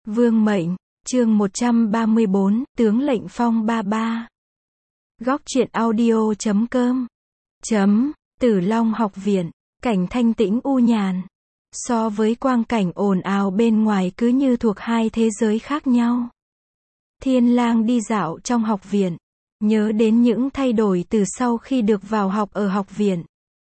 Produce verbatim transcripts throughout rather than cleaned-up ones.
Vương mệnh, chương một trăm ba mươi bốn, tướng lệnh phong ba ba. Góc truyện audio chấm com. Chấm, Tử Long học viện, cảnh thanh tĩnh u nhàn. So với quang cảnh ồn ào bên ngoài cứ như thuộc hai thế giới khác nhau. Thiên Lang đi dạo trong học viện, nhớ đến những thay đổi từ sau khi được vào học ở học viện.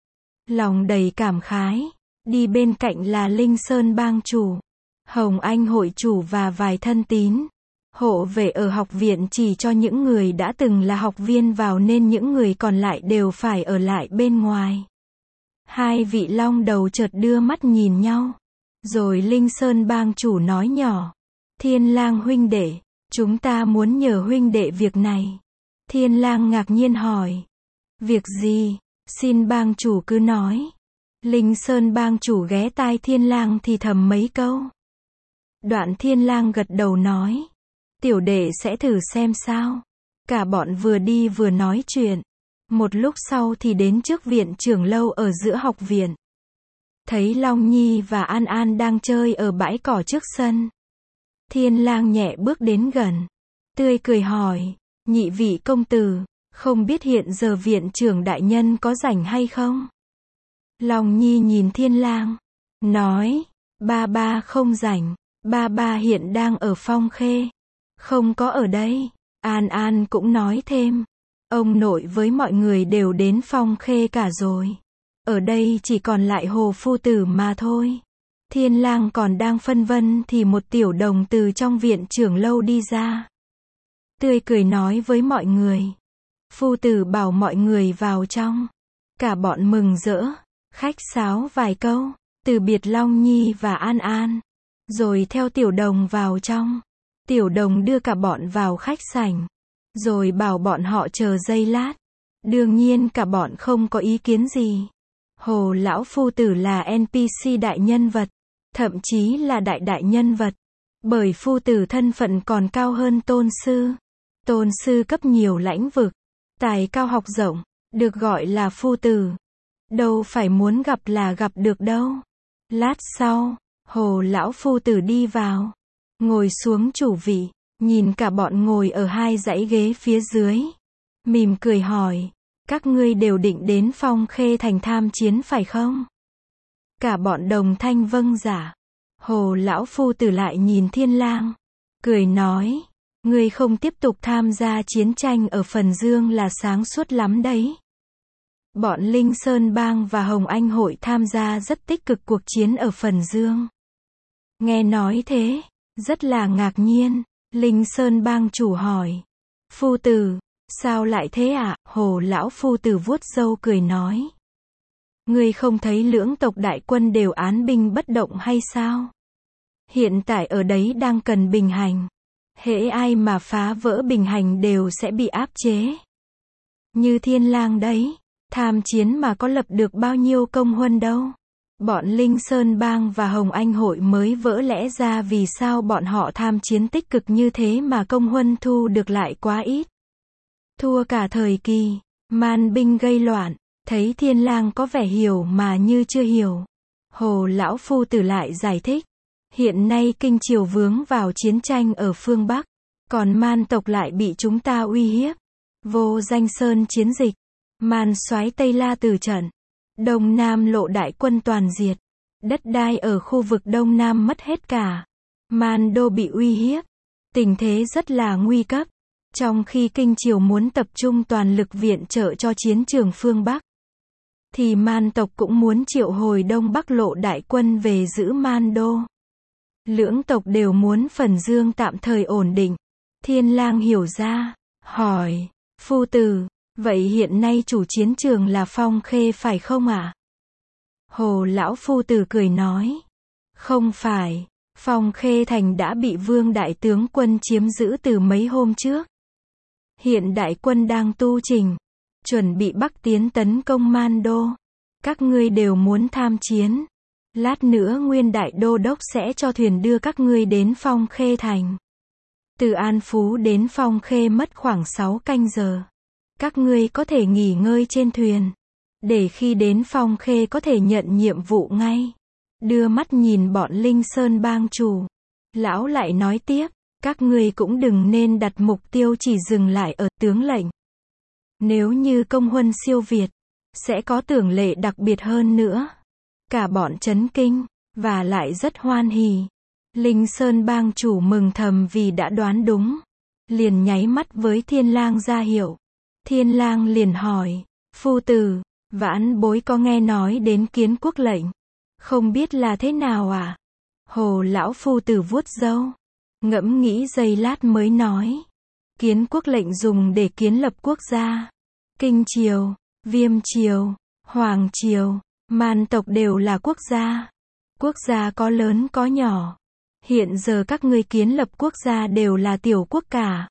Lòng đầy cảm khái, đi bên cạnh là Linh Sơn bang chủ, Hồng Anh hội chủ và vài thân tín. Hộ vệ ở học viện chỉ cho những người đã từng là học viên vào nên những người còn lại đều phải ở lại bên ngoài. Hai vị long đầu chợt đưa mắt nhìn nhau. Rồi Linh Sơn bang chủ nói nhỏ. Thiên Lang huynh đệ, chúng ta muốn nhờ huynh đệ việc này. Thiên Lang ngạc nhiên hỏi. Việc gì? Xin bang chủ cứ nói. Linh Sơn bang chủ ghé tai Thiên Lang thì thầm mấy câu. Đoạn Thiên Lang gật đầu nói. Tiểu đệ sẽ thử xem sao. Cả bọn vừa đi vừa nói chuyện. Một lúc sau thì đến trước viện trưởng lâu ở giữa học viện. Thấy Long Nhi và An An đang chơi ở bãi cỏ trước sân. Thiên Lang nhẹ bước đến gần. Tươi cười hỏi. Nhị vị công tử, không biết hiện giờ viện trưởng đại nhân có rảnh hay không? Long Nhi nhìn Thiên Lang. Nói. Ba ba không rảnh. Ba ba hiện đang ở Phong Khê. Không có ở đây. An An cũng nói thêm. Ông nội với mọi người đều đến Phong Khê cả rồi. Ở đây chỉ còn lại Hồ phu tử mà thôi. Thiên Lang còn đang phân vân thì một tiểu đồng từ trong viện trưởng lâu đi ra. Tươi cười nói với mọi người. Phu tử bảo mọi người vào trong. Cả bọn mừng rỡ, khách sáo vài câu, từ biệt Long Nhi và An An. Rồi theo tiểu đồng vào trong. Tiểu đồng đưa cả bọn vào khách sảnh. Rồi bảo bọn họ chờ giây lát. Đương nhiên cả bọn không có ý kiến gì. Hồ lão phu tử là en pê xê đại nhân vật. Thậm chí là đại đại nhân vật. Bởi phu tử thân phận còn cao hơn tôn sư. Tôn sư cấp nhiều lãnh vực. Tài cao học rộng. Được gọi là phu tử. Đâu phải muốn gặp là gặp được đâu. Lát sau, Hồ lão phu tử đi vào. Ngồi xuống chủ vị. Nhìn cả bọn ngồi ở hai dãy ghế phía dưới. Mỉm cười hỏi. Các ngươi đều định đến Phong Khê thành tham chiến phải không? Cả bọn đồng thanh vâng giả. Hồ lão phu tử lại nhìn Thiên Lang. Cười nói. Ngươi không tiếp tục tham gia chiến tranh ở Phần Dương là sáng suốt lắm đấy. Bọn Linh Sơn bang và Hồng Anh hội tham gia rất tích cực cuộc chiến ở Phần Dương. Nghe nói thế, rất là ngạc nhiên. Linh Sơn bang chủ hỏi. Phu tử, sao lại thế ạ? À? Hồ lão phu tử vuốt râu cười nói. Ngươi không thấy lưỡng tộc đại quân đều án binh bất động hay sao? Hiện tại ở đấy đang cần bình hành. Hễ ai mà phá vỡ bình hành đều sẽ bị áp chế. Như Thiên Lang đấy, tham chiến mà có lập được bao nhiêu công huân đâu. Bọn Linh Sơn bang và Hồng Anh hội mới vỡ lẽ ra vì sao bọn họ tham chiến tích cực như thế mà công huân thu được lại quá ít. Thua cả thời kỳ, man binh gây loạn, thấy Thiên Lang có vẻ hiểu mà như chưa hiểu. Hồ lão phu tử lại giải thích. Hiện nay kinh triều vướng vào chiến tranh ở phương Bắc, còn man tộc lại bị chúng ta uy hiếp. Vô Danh Sơn chiến dịch, man soái Tây La từ trận, Đông Nam lộ đại quân toàn diệt, đất đai ở khu vực Đông Nam mất hết cả. Man đô bị uy hiếp, tình thế rất là nguy cấp. Trong khi kinh triều muốn tập trung toàn lực viện trợ cho chiến trường phương Bắc, thì man tộc cũng muốn triệu hồi Đông Bắc lộ đại quân về giữ man đô. Lưỡng tộc đều muốn Phần Dương tạm thời ổn định. Thiên Lang hiểu ra, hỏi, phu tử, vậy hiện nay chủ chiến trường là Phong Khê phải không ạ? À? Hồ lão phu tử cười nói, không phải, Phong Khê thành đã bị Vương đại tướng quân chiếm giữ từ mấy hôm trước. Hiện đại quân đang tu trình, chuẩn bị bắc tiến tấn công man đô. Các ngươi đều muốn tham chiến. Lát nữa Nguyên đại đô đốc sẽ cho thuyền đưa các ngươi đến Phong Khê thành. Từ An Phú đến Phong Khê mất khoảng sáu canh giờ. Các ngươi có thể nghỉ ngơi trên thuyền, để khi đến Phong Khê có thể nhận nhiệm vụ ngay. Đưa mắt nhìn bọn Linh Sơn bang chủ. Lão lại nói tiếp, các ngươi cũng đừng nên đặt mục tiêu chỉ dừng lại ở tướng lệnh. Nếu như công huân siêu việt, sẽ có tưởng lệ đặc biệt hơn nữa. Cả bọn chấn kinh, và lại rất hoan hỉ. Linh Sơn bang chủ mừng thầm vì đã đoán đúng. Liền nháy mắt với Thiên Lang ra hiệu. Thiên Lang liền hỏi, phu tử, vãn bối có nghe nói đến kiến quốc lệnh. Không biết là thế nào à? Hồ lão phu tử vuốt râu. Ngẫm nghĩ giây lát mới nói. Kiến quốc lệnh dùng để kiến lập quốc gia. Kinh triều, Viêm triều, Hoàng triều, Man tộc đều là quốc gia. Quốc gia có lớn có nhỏ. Hiện giờ các ngươi kiến lập quốc gia đều là tiểu quốc cả.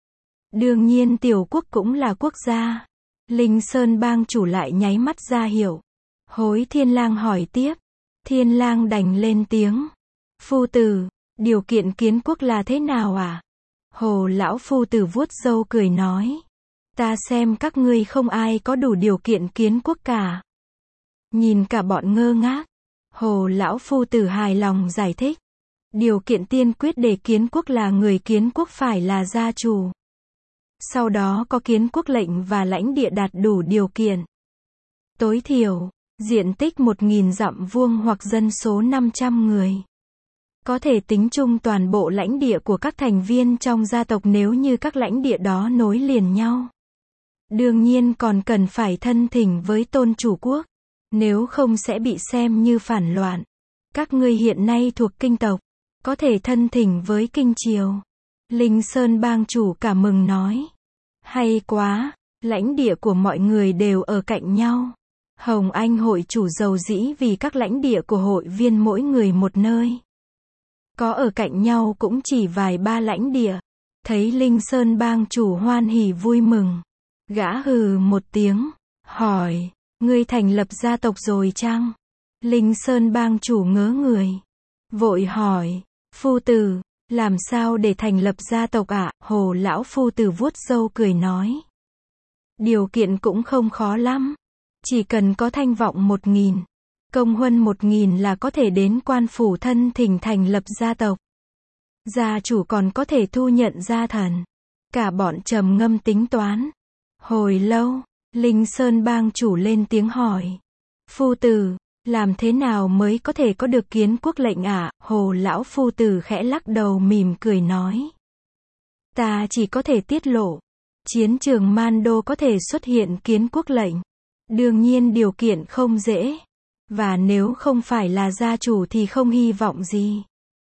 Đương nhiên tiểu quốc cũng là quốc gia. Linh Sơn bang chủ lại nháy mắt ra hiệu. Hối Thiên Lang hỏi tiếp. Thiên Lang đành lên tiếng. Phu tử, điều kiện kiến quốc là thế nào à? Hồ lão phu tử vuốt râu cười nói. Ta xem các ngươi không ai có đủ điều kiện kiến quốc cả. Nhìn cả bọn ngơ ngác. Hồ lão phu tử hài lòng giải thích. Điều kiện tiên quyết để kiến quốc là người kiến quốc phải là gia chủ. Sau đó có kiến quốc lệnh và lãnh địa đạt đủ điều kiện. Tối thiểu, diện tích một nghìn dặm vuông hoặc dân số năm trăm người. Có thể tính chung toàn bộ lãnh địa của các thành viên trong gia tộc nếu như các lãnh địa đó nối liền nhau. Đương nhiên còn cần phải thân thỉnh với tôn chủ quốc. Nếu không sẽ bị xem như phản loạn. Các ngươi hiện nay thuộc kinh tộc. Có thể thân thỉnh với kinh triều. Linh Sơn bang chủ cả mừng nói. Hay quá, lãnh địa của mọi người đều ở cạnh nhau. Hồng Anh hội chủ giàu dĩ vì các lãnh địa của hội viên mỗi người một nơi. Có ở cạnh nhau cũng chỉ vài ba lãnh địa. Thấy Linh Sơn bang chủ hoan hỉ vui mừng. Gã hừ một tiếng, hỏi, ngươi thành lập gia tộc rồi chăng? Linh Sơn bang chủ ngớ người. Vội hỏi, phu tử, làm sao để thành lập gia tộc ạ? À? Hồ lão phu tử vuốt râu cười nói. Điều kiện cũng không khó lắm. Chỉ cần có thanh vọng một nghìn. Công huân một nghìn là có thể đến quan phủ thân thỉnh thành lập gia tộc. Gia chủ còn có thể thu nhận gia thần. Cả bọn trầm ngâm tính toán. Hồi lâu, Linh Sơn bang chủ lên tiếng hỏi. Phu tử, làm thế nào mới có thể có được kiến quốc lệnh ạ? À? Hồ lão phu tử khẽ lắc đầu mỉm cười nói. Ta chỉ có thể tiết lộ. Chiến trường Man Đô có thể xuất hiện kiến quốc lệnh. Đương nhiên điều kiện không dễ. Và nếu không phải là gia chủ thì không hy vọng gì.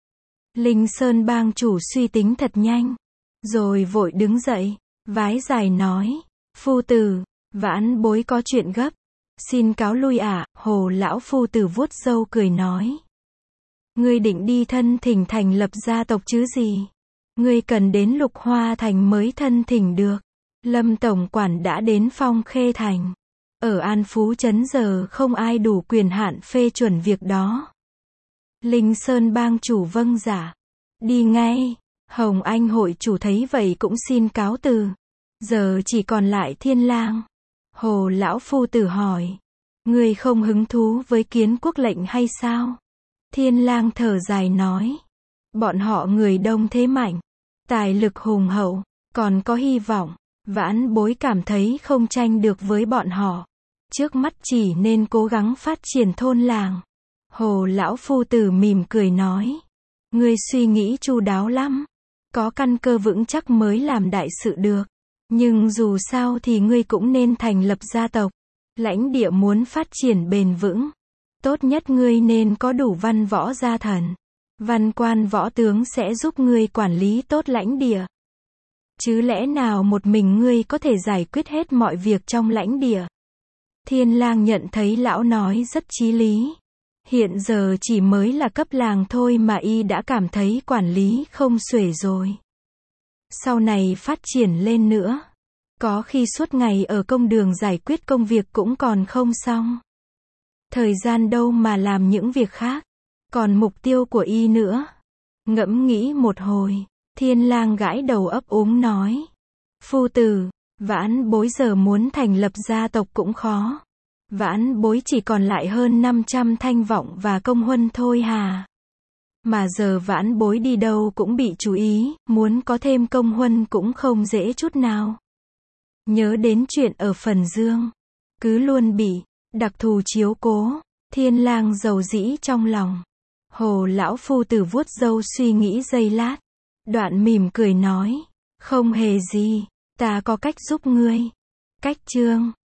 Linh Sơn bang chủ suy tính thật nhanh. Rồi vội đứng dậy, vái dài nói. Phu tử, vãn bối có chuyện gấp. Xin cáo lui ạ. À? Hồ lão phu tử vuốt râu cười nói. Ngươi định đi thân thỉnh thành lập gia tộc chứ gì? Ngươi cần đến Lục Hoa Thành mới thân thỉnh được. Lâm tổng quản đã đến Phong Khê Thành. Ở An Phú Trấn giờ không ai đủ quyền hạn phê chuẩn việc đó. Linh Sơn bang chủ vâng dạ. Đi ngay. Hồng Anh hội chủ thấy vậy cũng xin cáo từ. Giờ chỉ còn lại Thiên Lang. Hồ lão phu tử hỏi. Ngươi không hứng thú với kiến quốc lệnh hay sao? Thiên Lang thở dài nói. Bọn họ người đông thế mạnh. Tài lực hùng hậu. Còn có hy vọng. Vãn bối cảm thấy không tranh được với bọn họ. Trước mắt chỉ nên cố gắng phát triển thôn làng. Hồ lão phu tử mỉm cười nói. Ngươi suy nghĩ chu đáo lắm. Có căn cơ vững chắc mới làm đại sự được. Nhưng dù sao thì ngươi cũng nên thành lập gia tộc. Lãnh địa muốn phát triển bền vững. Tốt nhất ngươi nên có đủ văn võ gia thần. Văn quan võ tướng sẽ giúp ngươi quản lý tốt lãnh địa. Chứ lẽ nào một mình ngươi có thể giải quyết hết mọi việc trong lãnh địa? Thiên Lang nhận thấy lão nói rất chí lý. Hiện giờ chỉ mới là cấp làng thôi mà y đã cảm thấy quản lý không xuể rồi. Sau này phát triển lên nữa. Có khi suốt ngày ở công đường giải quyết công việc cũng còn không xong. Thời gian đâu mà làm những việc khác. Còn mục tiêu của y nữa. Ngẫm nghĩ một hồi. Thiên Lang gãi đầu ấp úng nói. Phu tử, vãn bối giờ muốn thành lập gia tộc cũng khó. Vãn bối chỉ còn lại hơn năm trăm thanh vọng và công huân thôi hà. Mà giờ vãn bối đi đâu cũng bị chú ý, muốn có thêm công huân cũng không dễ chút nào. Nhớ đến chuyện ở Phần Dương, cứ luôn bị đặc thù chiếu cố, Thiên Lang dầu dĩ trong lòng. Hồ lão phu tử vuốt râu suy nghĩ giây lát, đoạn mỉm cười nói, không hề gì, ta có cách giúp ngươi. Cách chương